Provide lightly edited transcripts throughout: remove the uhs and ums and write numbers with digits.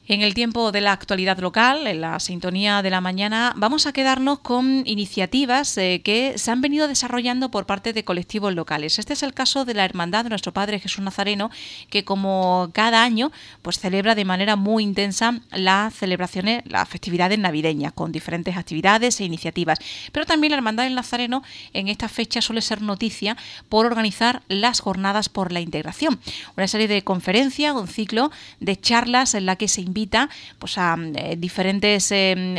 En el tiempo de la actualidad local, en la sintonía de la mañana, vamos a quedarnos con iniciativas que se han venido desarrollando por parte de colectivos locales. Este es el caso de la Hermandad de Nuestro Padre Jesús Nazareno, que como cada año pues celebra de manera muy intensa las celebraciones, las festividades navideñas, con diferentes actividades e iniciativas. Pero también la Hermandad del Nazareno en esta fecha suele ser noticia por organizar las Jornadas por la Integración, una serie de conferencias, un ciclo de charlas en la que se invita pues a diferentes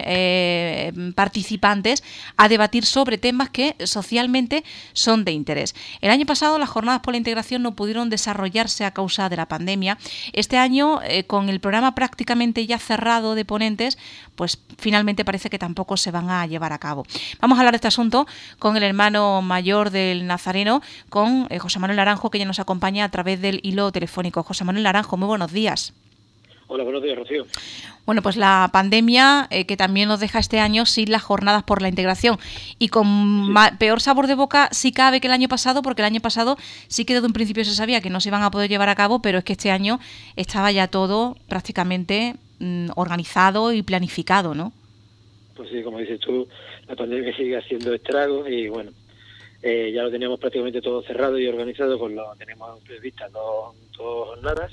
participantes a debatir sobre temas que socialmente son de interés. El año pasado las Jornadas por la Integración no pudieron desarrollarse a causa de la pandemia. Este año, con el programa prácticamente ya cerrado de ponentes, pues finalmente parece que tampoco se van a llevar a cabo. Vamos a hablar de este asunto con el hermano mayor del Nazareno, con José Manuel Naranjo, que ya nos acompaña a través del hilo telefónico. José Manuel Naranjo, muy buenos días. Hola, buenos días, Rocío. Bueno, pues la pandemia que también nos deja este año sin las Jornadas por la Integración y con peor sabor de boca sí cabe que el año pasado, porque el año pasado sí que desde un principio se sabía que no se iban a poder llevar a cabo, pero es que este año estaba ya todo prácticamente organizado y planificado, ¿no? Pues sí, como dices tú, la pandemia sigue haciendo estragos y bueno, ya lo teníamos prácticamente todo cerrado y organizado, pues lo tenemos previstas dos jornadas.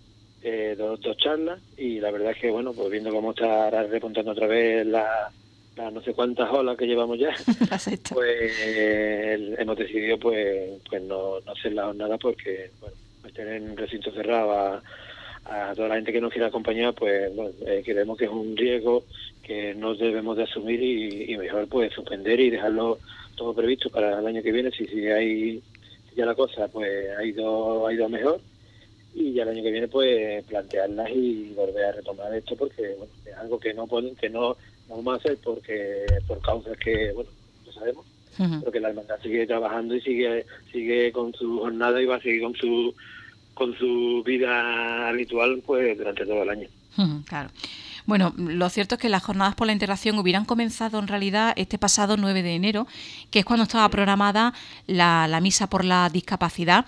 Dos charlas, y la verdad es que bueno, pues viendo cómo está repuntando otra vez las no sé cuántas olas que llevamos ya, pues hemos decidido pues no hacer la jornada, porque bueno, meter en un recinto cerrado a toda la gente que nos quiera acompañar, pues bueno, creemos que es un riesgo que no debemos de asumir y mejor pues suspender y dejarlo todo previsto para el año que viene, si ya la cosa pues ha ido mejor, y ya el año que viene pues plantearlas y volver a retomar esto, porque bueno, es algo que no vamos a hacer por causas que bueno, lo sabemos, pero que la hermandad sigue trabajando y sigue con su jornada y va a seguir con su vida habitual pues durante todo el año. Claro. Bueno, lo cierto es que las Jornadas por la Integración hubieran comenzado en realidad este pasado 9 de enero, que es cuando estaba programada la misa por la discapacidad.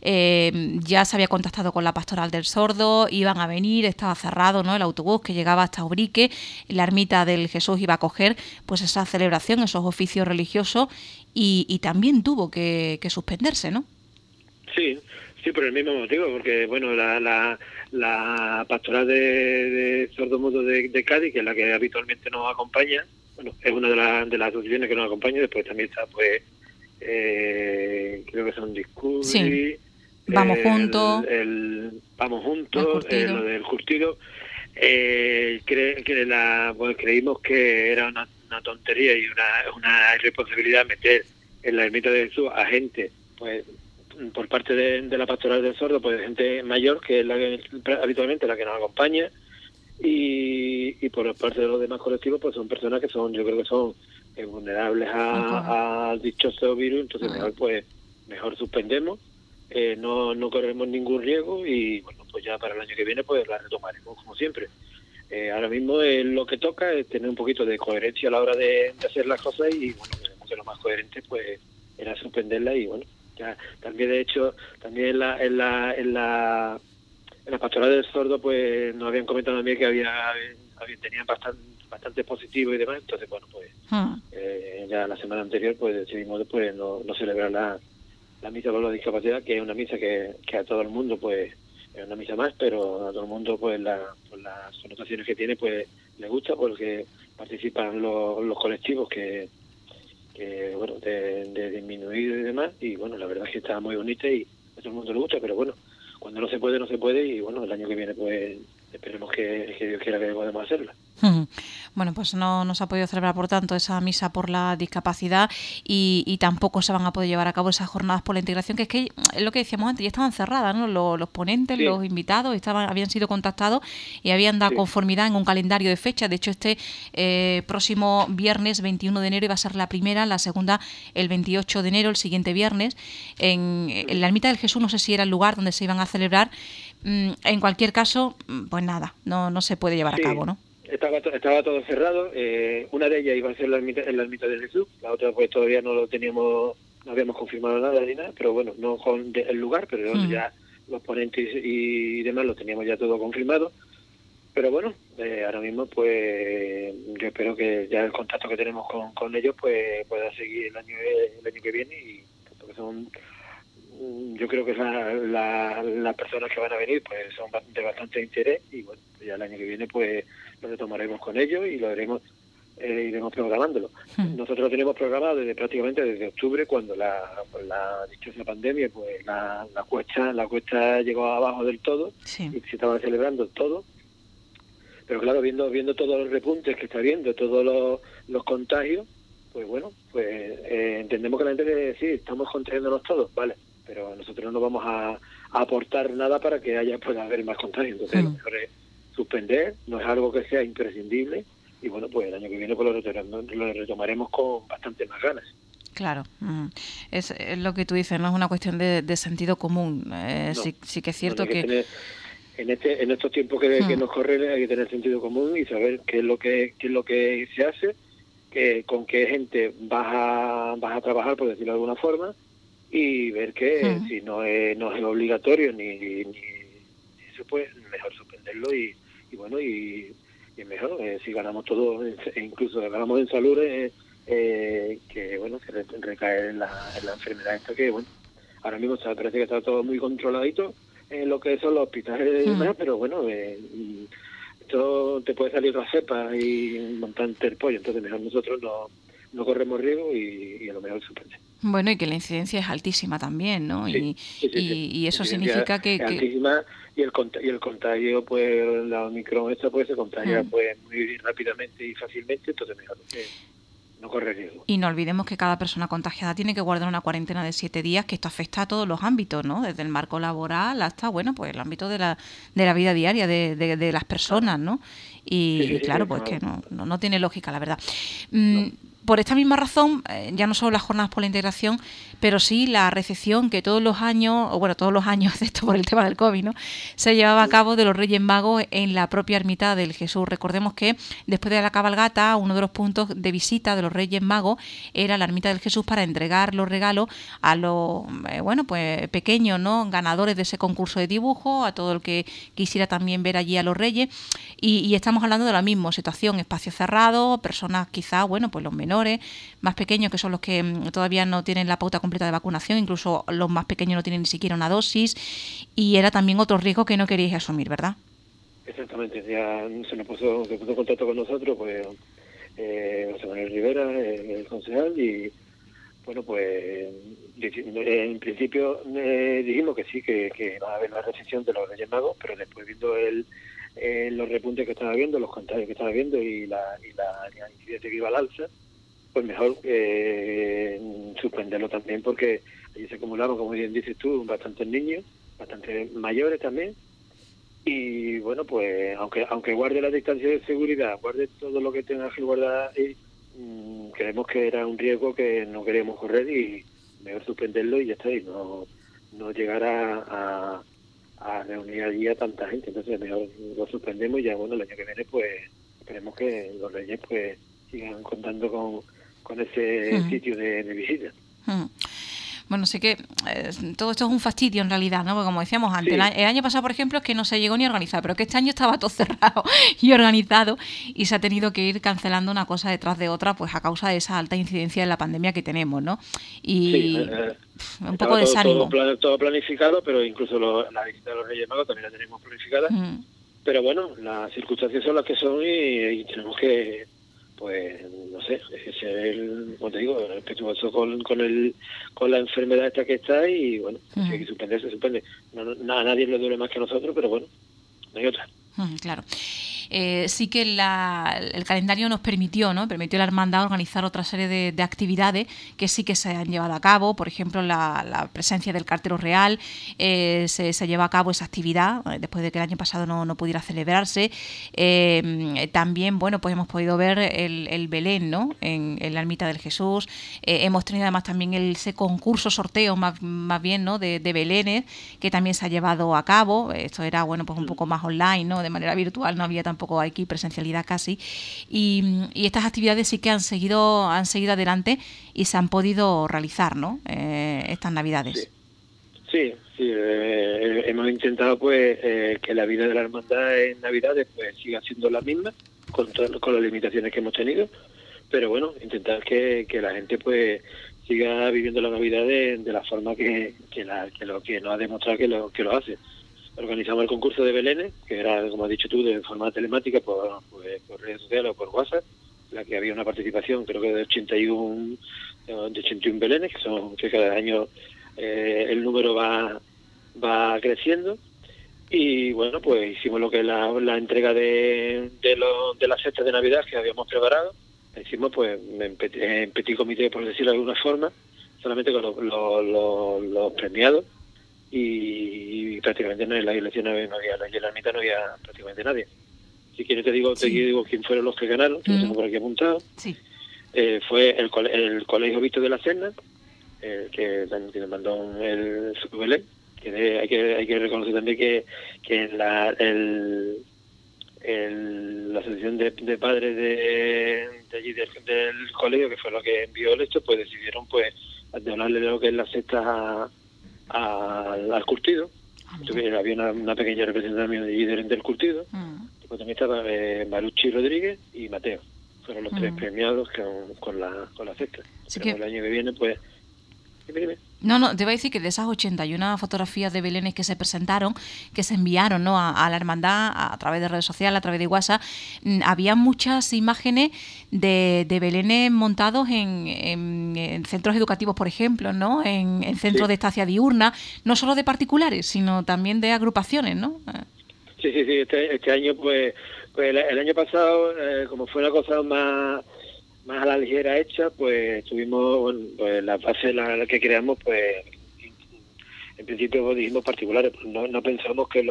Ya se había contactado con la Pastoral del Sordo, iban a venir, estaba cerrado, ¿no?, el autobús que llegaba hasta Ubrique, la ermita del Jesús iba a coger pues esa celebración, esos oficios religiosos, y también tuvo que suspenderse, ¿no? Sí, por el mismo motivo, porque bueno, la pastoral de sordomudos de Cádiz, que es la que habitualmente nos acompaña, bueno, es una de las asociaciones que nos acompaña. Después también está pues creo que son Discovery, sí. Vamos Juntos, lo del Curtido. Creímos que era una tontería y una irresponsabilidad meter en la ermita de Jesús a gente pues por parte de la Pastoral del Sordo, pues gente mayor, que es habitualmente la que nos acompaña, y por parte de los demás colectivos pues son personas que yo creo que son vulnerables al dichoso virus. Entonces mejor suspendemos, no corremos ningún riesgo, y bueno, pues ya para el año que viene pues la retomaremos como siempre. Ahora mismo lo que toca es tener un poquito de coherencia a la hora de hacer las cosas, y bueno, creemos que lo más coherente pues era suspenderla. Y bueno, ya también de hecho también en la Pastoral del Sordo pues nos habían comentado también que tenían bastante positivo y demás. Entonces bueno, pues ya la semana anterior pues decidimos pues no celebrar la misa por la discapacidad, que es una misa que a todo el mundo pues es una misa más, pero a todo el mundo pues por las connotaciones que tiene pues le gusta, porque participan los colectivos que bueno, de disminuir y demás, y bueno, la verdad es que está muy bonita y a todo el mundo le gusta, pero bueno, cuando no se puede, y bueno, el año que viene pues esperemos que Dios quiera que podamos hacerla. Bueno, pues no se ha podido celebrar, por tanto, esa misa por la discapacidad, y tampoco se van a poder llevar a cabo esas jornadas por la integración, que es lo que decíamos antes, ya estaban cerradas, ¿no? Los ponentes, sí, los invitados habían sido contactados y habían dado conformidad en un calendario de fechas. De hecho, este próximo viernes 21 de enero iba a ser la primera, la segunda el 28 de enero, el siguiente viernes, en la ermita del Jesús. No sé si era el lugar donde se iban a celebrar. En cualquier caso, pues nada, no se puede llevar a cabo, ¿no? Estaba todo cerrado. Una de ellas iba a ser en la ermita de Jesús, la otra pues todavía no habíamos confirmado nada ni nada, pero bueno, no con el lugar, pero ya los ponentes y demás lo teníamos ya todo confirmado. Pero bueno, ahora mismo pues yo espero que ya el contacto que tenemos con ellos pues pueda seguir el año que viene, y porque son, yo creo que las personas que van a venir pues son de bastante interés, y bueno, ya el año que viene pues lo retomaremos con ellos y lo iremos programándolo. Nosotros lo tenemos programado prácticamente desde octubre, cuando la dichosa pandemia pues la cuesta llegó abajo del todo, sí, y se estaban celebrando todo. Pero claro, viendo todos los repuntes que está habiendo, todos los contagios, pues bueno, pues entendemos que la gente debe decir, estamos contagiándonos todos, vale, pero nosotros no vamos a aportar nada para que pueda haber más contagios. Entonces lo mejor es suspender, no es algo que sea imprescindible, y bueno, pues el año que viene pues lo retomaremos con bastante más ganas. Claro, es lo que tú dices, no es una cuestión de sentido común. No, sí que es cierto que... En estos tiempos que nos corren hay que tener sentido común y saber qué es lo que se hace, con qué gente vas a trabajar, por decirlo de alguna forma, y ver que si no es obligatorio ni eso, pues mejor suspenderlo, y bueno, y mejor si ganamos todo, incluso ganamos en salud, que bueno, que recae en la enfermedad esta, que bueno, ahora mismo parece que está todo muy controladito en lo que son los hospitales y demás, pero bueno, esto te puede salir otra cepa y montante el pollo, entonces mejor nosotros no corremos riesgo y a lo mejor suspende. Bueno, y que la incidencia es altísima también, ¿no? Sí, y eso significa que... altísima, y el contagio, pues la Omicron esta pues se contagia pues muy rápidamente y fácilmente, entonces mejor no corre riesgo. Y no olvidemos que cada persona contagiada tiene que guardar una cuarentena de 7 días, que esto afecta a todos los ámbitos, ¿no? Desde el marco laboral hasta, bueno, pues el ámbito de la vida diaria de las personas, ¿no? Y claro, pues que no tiene lógica, la verdad. Por esta misma razón, ya no solo las jornadas por la integración, pero sí la recepción que todos los años, excepto por el tema del COVID, ¿no?, se llevaba a cabo de los Reyes Magos en la propia ermita del Jesús. Recordemos que después de la cabalgata, uno de los puntos de visita de los Reyes Magos era la ermita del Jesús para entregar los regalos a los pues pequeños, ¿no?, ganadores de ese concurso de dibujo, a todo el que quisiera también ver allí a los Reyes. Y estamos hablando de la misma situación, espacio cerrado, personas quizá, pues los menores, más pequeños, que son los que todavía no tienen la pauta completa de vacunación, incluso los más pequeños no tienen ni siquiera una dosis, y era también otro riesgo que no queríais asumir, ¿verdad? Exactamente, ya se puso en contacto con nosotros pues José Manuel Rivera, el concejal, y bueno, pues en principio dijimos que sí, que va a haber la recepción de los Reyes Magos, pero después viendo los repuntes que estaba viendo, los contagios que estaba viendo y la incidencia que iba al alza, pues mejor suspenderlo también, porque allí se acumularon, como bien dices tú, bastantes niños, bastantes mayores también, y bueno, pues aunque guarde la distancia de seguridad, guarde todo lo que tenga que guardar, creemos que era un riesgo que no queríamos correr, y mejor suspenderlo y ya está, y no llegar a reunir allí a tanta gente. Entonces mejor lo suspendemos, y ya bueno, el año que viene pues esperemos que los Reyes pues sigan contando con ese sitio de visita. Bueno, sí que todo esto es un fastidio en realidad, ¿no? Porque como decíamos antes, sí, el año pasado, por ejemplo, es que no se llegó ni a organizar, pero que este año estaba todo cerrado y organizado, y se ha tenido que ir cancelando una cosa detrás de otra, pues a causa de esa alta incidencia de la pandemia que tenemos, ¿no? Y un poco de desánimo. Todo planificado, pero incluso la visita de los Reyes Magos también la tenemos planificada. Pero bueno, las circunstancias son las que son, y tenemos que, pues, no sé, ser, como te digo, respetuoso con la enfermedad esta que está, y bueno, si hay que suspender, se suspende. A nadie le duele más que a nosotros, pero bueno, no hay otra. Claro. Sí que el calendario nos permitió a la hermandad organizar otra serie de actividades que sí que se han llevado a cabo. Por ejemplo, la presencia del cartero real, se lleva a cabo esa actividad después de que el año pasado no pudiera celebrarse. También, bueno, pues hemos podido ver el Belén, ¿no?, en la ermita del Jesús. Hemos tenido además también ese sorteo más bien, ¿no?, de Belenes, que también se ha llevado a cabo. Esto era, bueno, pues un poco más online, ¿no?, de manera virtual, no había tampoco aquí presencialidad casi, y estas actividades sí que han seguido adelante y se han podido realizar, ¿no?, estas Navidades. Sí, hemos intentado pues que la vida de la hermandad en Navidades pues siga siendo la misma, con las limitaciones que hemos tenido, pero bueno, intentar que la gente pues siga viviendo la Navidad de la forma que nos ha demostrado que lo hace. Organizamos el concurso de Belénes, que era, como has dicho tú, de forma telemática por redes sociales o por WhatsApp, en la que había una participación, creo que de 81 Belénes, que cada año el número va creciendo. Y bueno, pues hicimos lo que es la entrega de las cestas de Navidad que habíamos preparado. La hicimos pues en petit comité, por decirlo de alguna forma, solamente con los premiados, y prácticamente no en la iglesia no había en la ermita no había prácticamente nadie. Si quieres te digo quién fueron los que ganaron, que lo tengo por aquí apuntado. Sí. Fue el Colegio Visto de la Serna, que nos mandó su Belén. Hay que reconocer también que la asociación de padres de allí del colegio, que fue lo que envió el esto, pues decidieron pues donarle lo que es la cesta al curtido. Había una pequeña representación de allí del curtido. Pues también estaba Marucci Rodríguez y Mateo. Fueron los tres premiados con la cesta. Pero el año que viene pues... Dime. No, te iba a decir que de esas 81 fotografías de Belénes que se presentaron, que se enviaron, ¿no?, a la hermandad a través de redes sociales, a través de WhatsApp, había muchas imágenes de Belénes montados en centros educativos, por ejemplo, ¿no?, en centros de estancia diurna, no solo de particulares, sino también de agrupaciones, ¿no? Sí, este año pues el año pasado, como fue una cosa más a la ligera hecha, pues tuvimos pues la base la que creamos, pues en principio dijimos particulares, pues no pensamos que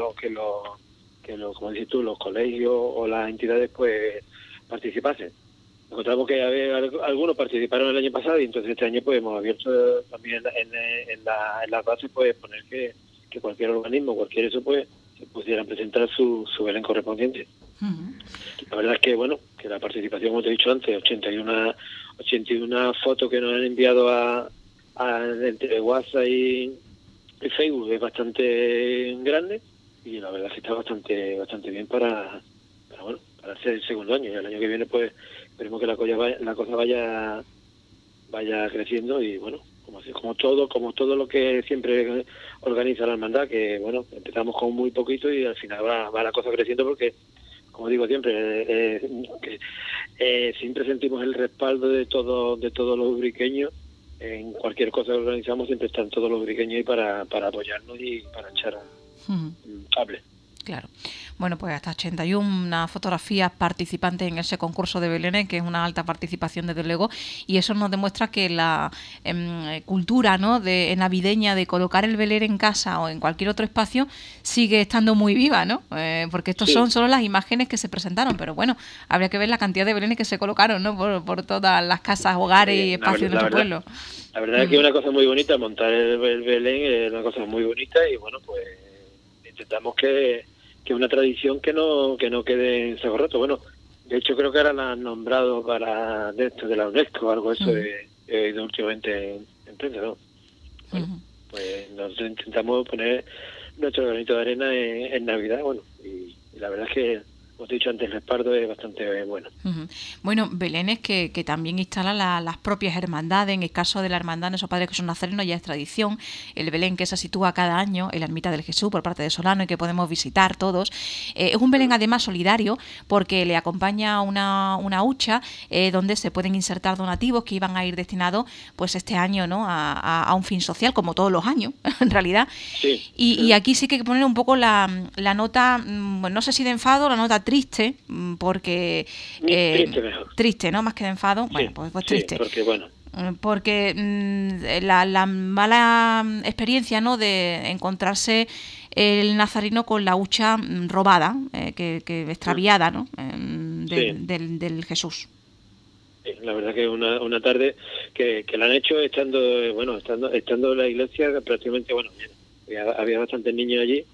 como dices tú, los colegios o las entidades pues participasen. Encontramos que algunos participaron el año pasado, y entonces este año pues hemos abierto también en las bases pues poner que cualquier organismo, cualquier eso pues se pudieran presentar su Belén correspondiente. La verdad es que bueno, que la participación, como te he dicho antes, 81 fotos que nos han enviado entre WhatsApp y Facebook, es bastante grande, y la verdad es que está bastante bien para hacer el segundo año. Y el año que viene pues esperemos que la cosa vaya creciendo, y bueno, como todo lo que siempre organiza la hermandad, que bueno, empezamos con muy poquito y al final va la cosa creciendo, porque como digo siempre, siempre sentimos el respaldo de todos los ubriqueños. En cualquier cosa que organizamos siempre están todos los ubriqueños ahí para apoyarnos y para echar un cable. Claro. Bueno, pues hasta 81 fotografías participantes en ese concurso de Belénes, que es una alta participación desde luego, y eso nos demuestra que la cultura, ¿no?, navideña de colocar el Belén en casa o en cualquier otro espacio sigue estando muy viva, ¿no? Porque estos son solo las imágenes que se presentaron, pero bueno, habría que ver la cantidad de Belénes que se colocaron, ¿no?, por todas las casas, hogares y espacios de nuestro pueblo. La verdad es que es una cosa muy bonita, montar el Belén es una cosa muy bonita, y bueno, pues intentamos que es una tradición que no quede en saco roto. Bueno, de hecho creo que ahora la han nombrado para de la UNESCO o algo, eso he oído últimamente en prensa, ¿no? Bueno, pues nosotros intentamos poner nuestro granito de arena en Navidad, bueno, y la verdad es que, como te he dicho antes, el respaldo es bastante bueno. Bueno, Belénes que también instalan las propias hermandades. En el caso de la hermandad de nuestro Padre Jesús Nazareno ya es tradición el Belén que se sitúa cada año en la ermita del Jesús por parte de Solano y que podemos visitar todos. Es un Belén además solidario, porque le acompaña una hucha donde se pueden insertar donativos que iban a ir destinados pues este año, ¿no?, a un fin social, como todos los años en realidad. Y aquí sí que hay que poner un poco la nota, no sé si de enfado, la nota triste, porque triste, ¿no?, más que de enfado. Bueno, pues triste, porque la mala experiencia, ¿no?, de encontrarse el nazareno con la hucha robada, que extraviada, ¿no?, del Jesús. La verdad que una tarde que la han hecho estando en la iglesia prácticamente, bueno, había bastantes niños allí.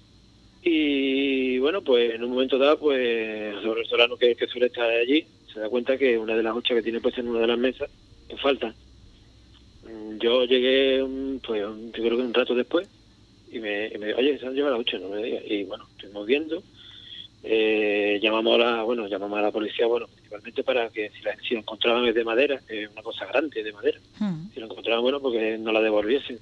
Y bueno, pues en un momento dado, pues sobre el Solano que suele estar allí, se da cuenta que una de las huchas que tiene puesta en una de las mesas falta. Yo llegué, pues yo creo que un rato después, y me dijo, oye, se han llevado la hucha, no me digas. Y bueno, estuvimos viendo, llamamos a la policía, bueno, principalmente para que si lo encontraban es de madera, es una cosa grande de madera, si lo encontraban, bueno, porque no la devolviesen.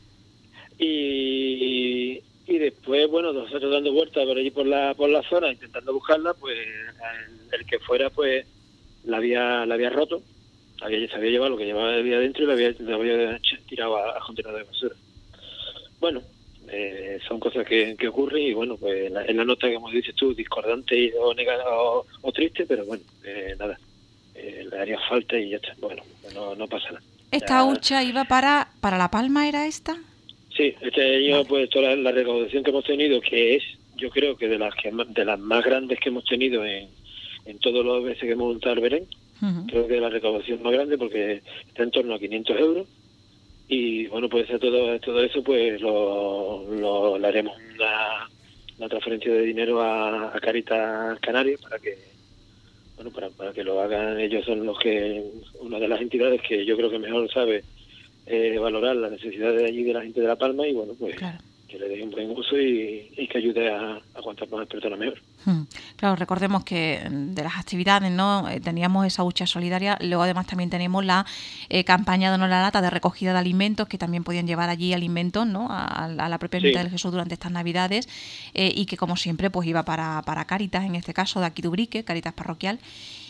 Y después, bueno, nosotros dando vueltas por allí por la zona, intentando buscarla, pues el que fuera, pues la había roto, se había llevado lo que llevaba dentro y la había tirado a contenedor de basura. Bueno, son cosas que ocurren y bueno, pues en la nota que como dices tú, discordante o triste, pero bueno, nada, le haría falta y ya está. Bueno, no pasa nada. ¿Esta hucha iba para La Palma, era esta? Sí, este año pues toda la recaudación que hemos tenido, que es, yo creo que de las más grandes que hemos tenido en todos los veces que hemos montado el Belén, creo que es la recaudación más grande porque está en torno a 500 euros. Y bueno, pues todo eso pues le haremos una transferencia de dinero a Cáritas Canarias para que para que lo hagan. Ellos son una de las entidades que yo creo que mejor sabe valorar las necesidades de allí de la gente de La Palma y bueno, pues claro, que le dé un buen uso y que ayude a cuantas más personas mejor. Claro, recordemos que de las actividades, ¿no? Teníamos esa hucha solidaria, luego además también tenemos la campaña Dono la Lata de recogida de alimentos, que también podían llevar allí alimentos, ¿no? a la propia Ermita del Jesús durante estas Navidades, y que como siempre pues iba para Cáritas, en este caso de aquí de Ubrique, Cáritas Parroquial,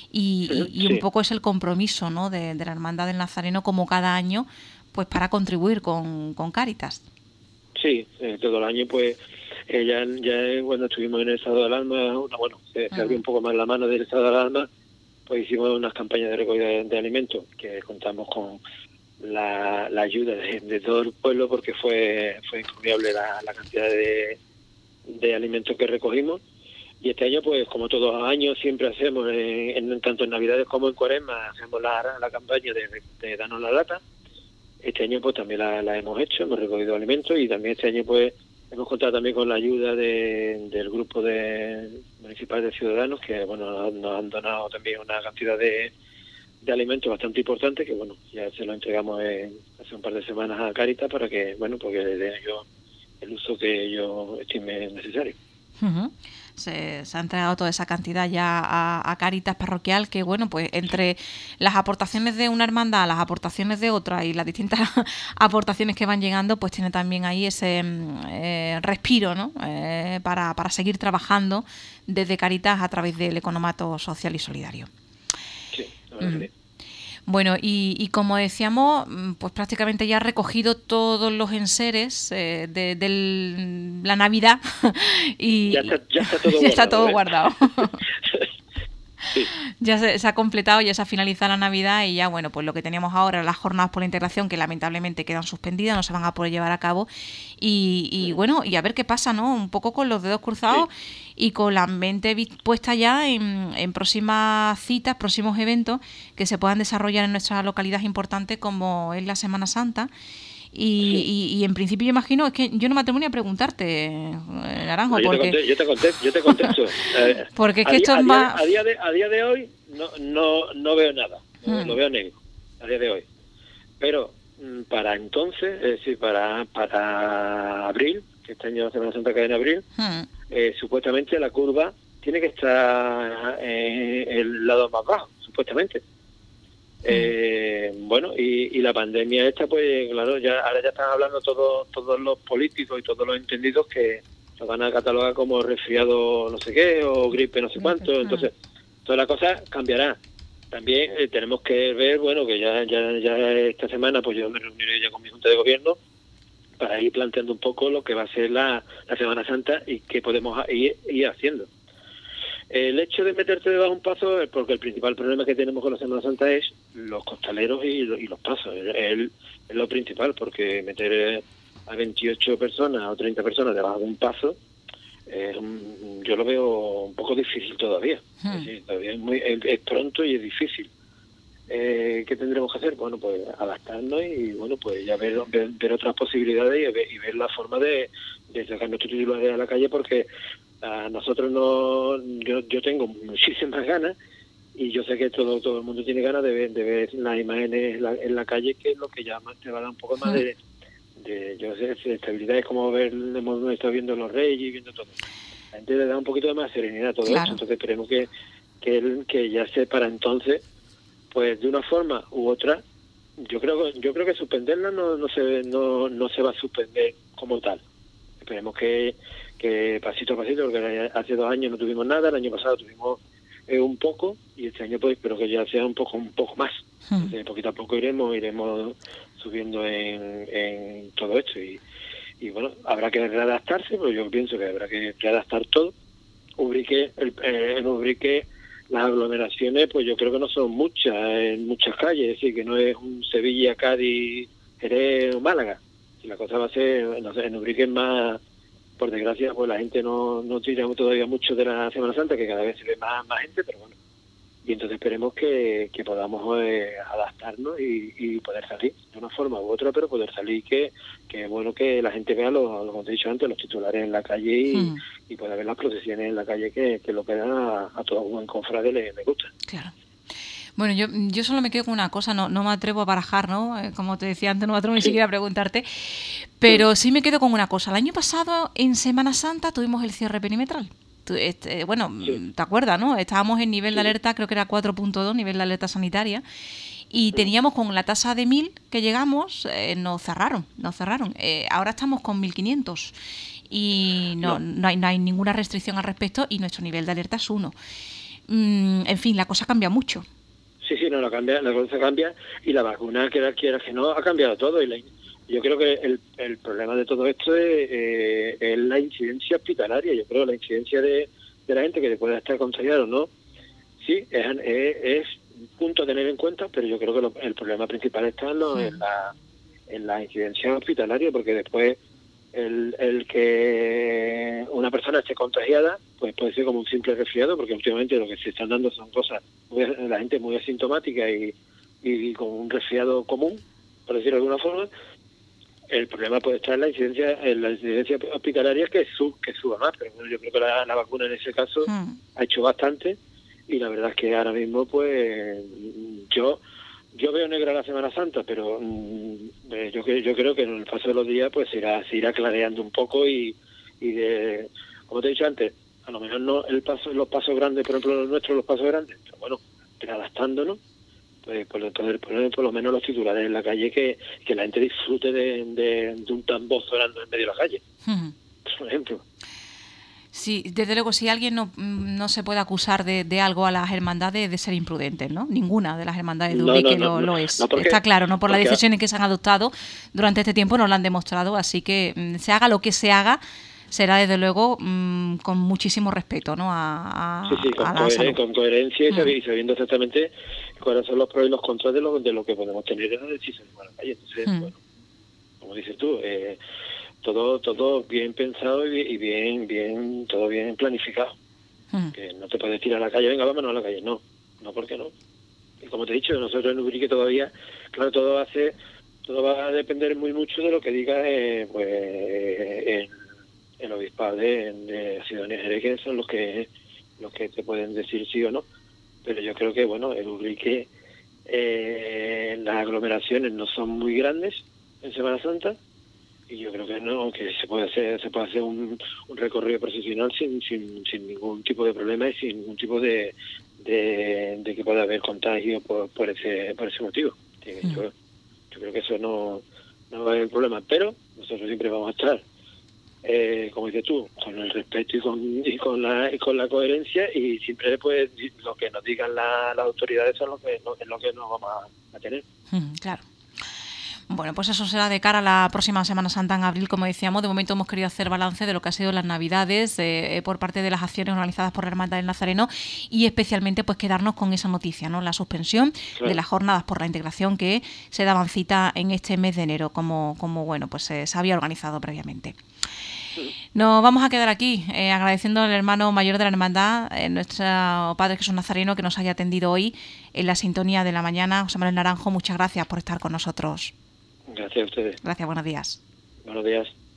y un poco es el compromiso, ¿no? de la Hermandad del Nazareno como cada año, pues para contribuir con Cáritas. Sí, todo el año pues ya cuando estuvimos en el estado de alarma, se abrió un poco más la mano del estado de alarma, pues hicimos unas campañas de recogida de alimentos que contamos con la ayuda de todo el pueblo porque fue increíble la cantidad de alimentos que recogimos. Y este año, pues como todos los años, siempre hacemos, tanto en Navidades como en Cuaresma, hacemos la campaña de Danos la Lata. Este año pues también la hemos hecho, hemos recogido alimentos y también este año pues hemos contado también con la ayuda del grupo municipal de ciudadanos que bueno nos han donado también una cantidad de alimentos bastante importante que bueno ya se lo entregamos hace un par de semanas a Cáritas para que porque le den ellos el uso que ellos estimen necesario. Se ha entregado toda esa cantidad ya a Cáritas Parroquial, que bueno, pues entre las aportaciones de una hermandad, las aportaciones de otra y las distintas aportaciones que van llegando, pues tiene también ahí ese respiro, ¿no? Para seguir trabajando desde Cáritas a través del Economato Social y Solidario. Sí, la verdad que sí. Bueno, y como decíamos, pues prácticamente ya ha recogido todos los enseres de la Navidad y ya está todo guardado. Ya está todo guardado. Sí. Ya se ha completado, ya se ha finalizado la Navidad y ya, bueno, pues lo que teníamos ahora, las jornadas por la integración, que lamentablemente quedan suspendidas, no se van a poder llevar a cabo. Y bueno, y a ver qué pasa, ¿no? Un poco con los dedos cruzados y con la mente puesta ya en próximas citas, próximos eventos que se puedan desarrollar en nuestra localidad importante como es la Semana Santa. Y en principio yo imagino, es que yo no me atrevo ni a preguntarte, Naranjo, porque... Yo te contesto. Porque es que esto es más... A día de hoy no veo nada, lo veo negro, a día de hoy. Pero para entonces, es decir, para abril, que este año la Semana Santa cae en abril, supuestamente la curva tiene que estar el lado más bajo, supuestamente. Bueno, y la pandemia esta, pues claro, ahora ya están hablando todos los políticos y todos los entendidos que lo van a catalogar como resfriado no sé qué o gripe no sé cuánto, entonces toda la cosa cambiará. También tenemos que ver, bueno, que ya esta semana pues yo me reuniré ya con mi Junta de Gobierno para ir planteando un poco lo que va a ser la Semana Santa y qué podemos ir haciendo. El hecho de meterte debajo de un paso, porque el principal problema que tenemos con la Semana Santa es los costaleros y los pasos. Es lo principal, porque meter a 28 personas o 30 personas debajo de un paso, yo lo veo un poco difícil todavía. Es decir, todavía es pronto y es difícil. ¿Qué tendremos que hacer? Bueno, pues adaptarnos y bueno, pues ya ver otras posibilidades y ver la forma de sacar nuestros titulares a la calle, porque a nosotros yo tengo muchísimas ganas y yo sé que todo el mundo tiene ganas de ver las imágenes en la calle, que es lo que ya te va a dar un poco más de yo sé, de estabilidad. Es como hemos estado viendo los Reyes y viendo todo. La gente le da un poquito de más serenidad a todo esto, entonces esperemos que ya se para entonces, pues de una forma u otra. Yo creo que suspenderla no se va a suspender como tal. Esperemos que pasito a pasito, porque hace 2 años no tuvimos nada, el año pasado tuvimos un poco, y este año pues espero que ya sea un poco más. Entonces, poquito a poco iremos subiendo en todo esto, y bueno, habrá que readaptarse, pero yo pienso que habrá que readaptar todo. En Ubrique las aglomeraciones, pues yo creo que no son muchas en muchas calles, es decir, que no es un Sevilla, Cádiz, Jerez o Málaga. Si la cosa va a ser, no sé, en Ubrique es más, por desgracia, pues la gente no tira todavía mucho de la Semana Santa, que cada vez se ve más gente, pero bueno. Y entonces esperemos que podamos adaptarnos y poder salir de una forma u otra, pero poder salir que es bueno que la gente vea, como te he dicho antes, los titulares en la calle y pueda ver las procesiones en la calle, que lo que a todo buen confrade le gusta. Claro. Bueno, yo solo me quedo con una cosa, no me atrevo a barajar, ¿no? Como te decía antes, no me atrevo ni siquiera a preguntarte, pero sí me quedo con una cosa. El año pasado, en Semana Santa, tuvimos el cierre perimetral. Bueno, sí. ¿Te acuerdas, no? Estábamos en nivel de alerta, creo que era 4.2, nivel de alerta sanitaria, y teníamos con la tasa de 1.000 que llegamos, nos cerraron. Ahora estamos con 1.500 y no hay ninguna restricción al respecto, y nuestro nivel de alerta es 1. En fin, la cosa cambia mucho. Sí, no, la cosa cambia, y la vacuna, quieras que no, ha cambiado todo. Yo creo que el problema de todo esto es la incidencia hospitalaria. Yo creo que la incidencia de la gente que pueda estar contagiada o no, sí, es punto a tener en cuenta, pero yo creo que el problema principal está en la incidencia hospitalaria, porque después el que una persona esté contagiada, pues puede ser como un simple resfriado, porque últimamente lo que se están dando son cosas, la gente muy asintomática y con un resfriado común, por decirlo de alguna forma. El problema puede estar en la incidencia hospitalaria, que suba más, pero bueno, yo creo que la vacuna en ese caso ha hecho bastante, y la verdad es que ahora mismo pues yo veo negra la Semana Santa, pero yo creo que en el paso de los días pues se irá clareando un poco, y como te he dicho antes, a lo mejor no los pasos grandes, por ejemplo los pasos grandes, pero bueno, adaptándonos, pues por lo menos los titulares en la calle, que la gente disfrute de un tambor sonando en medio de la calle, por ejemplo. Sí, desde luego, si alguien no se puede acusar de algo a las hermandades, de ser imprudentes, ¿no? Ninguna de las hermandades de Ubrique lo es. Está claro, ¿no? Por las decisiones que se han adoptado durante este tiempo nos lo han demostrado, así que se haga lo que se haga, será desde luego con muchísimo respeto, ¿no? Con coherencia y sabiendo exactamente cuáles son los pros y los contras de lo que podemos tener en la decisión de la calle. Entonces, bueno, como dices tú, todo bien pensado y bien todo bien planificado. Que no te puedes tirar a la calle, venga, vámonos a la calle. No, ¿por qué no? Y como te he dicho, nosotros en Ubrique todavía, claro, todo va a depender muy mucho de lo que diga el obispado de Sidonia Jerez, que son los que te pueden decir sí o no. Pero yo creo que, bueno, en Ubrique las aglomeraciones no son muy grandes en Semana Santa, y yo creo que se puede hacer un recorrido procesional sin ningún tipo de problema y sin ningún tipo de que pueda haber contagio por ese motivo. Yo creo que eso no va a haber problema, pero nosotros siempre vamos a estar, como dices tú, con el respeto y con la coherencia, y siempre pues lo que nos digan las autoridades es lo que nos vamos a tener. Claro. Bueno, pues eso será de cara a la próxima Semana Santa en abril, como decíamos. De momento hemos querido hacer balance de lo que ha sido las Navidades por parte de las acciones organizadas por la Hermandad del Nazareno, y especialmente pues quedarnos con esa noticia, ¿no? La suspensión de las jornadas por la integración que se daban cita en este mes de enero, como bueno, pues se había organizado previamente. Nos vamos a quedar aquí agradeciendo al hermano mayor de la hermandad, nuestro Padre Jesús Nazareno, que nos haya atendido hoy en la sintonía de la mañana. José Manuel Naranjo, muchas gracias por estar con nosotros. Gracias a ustedes. Gracias, buenos días. Buenos días.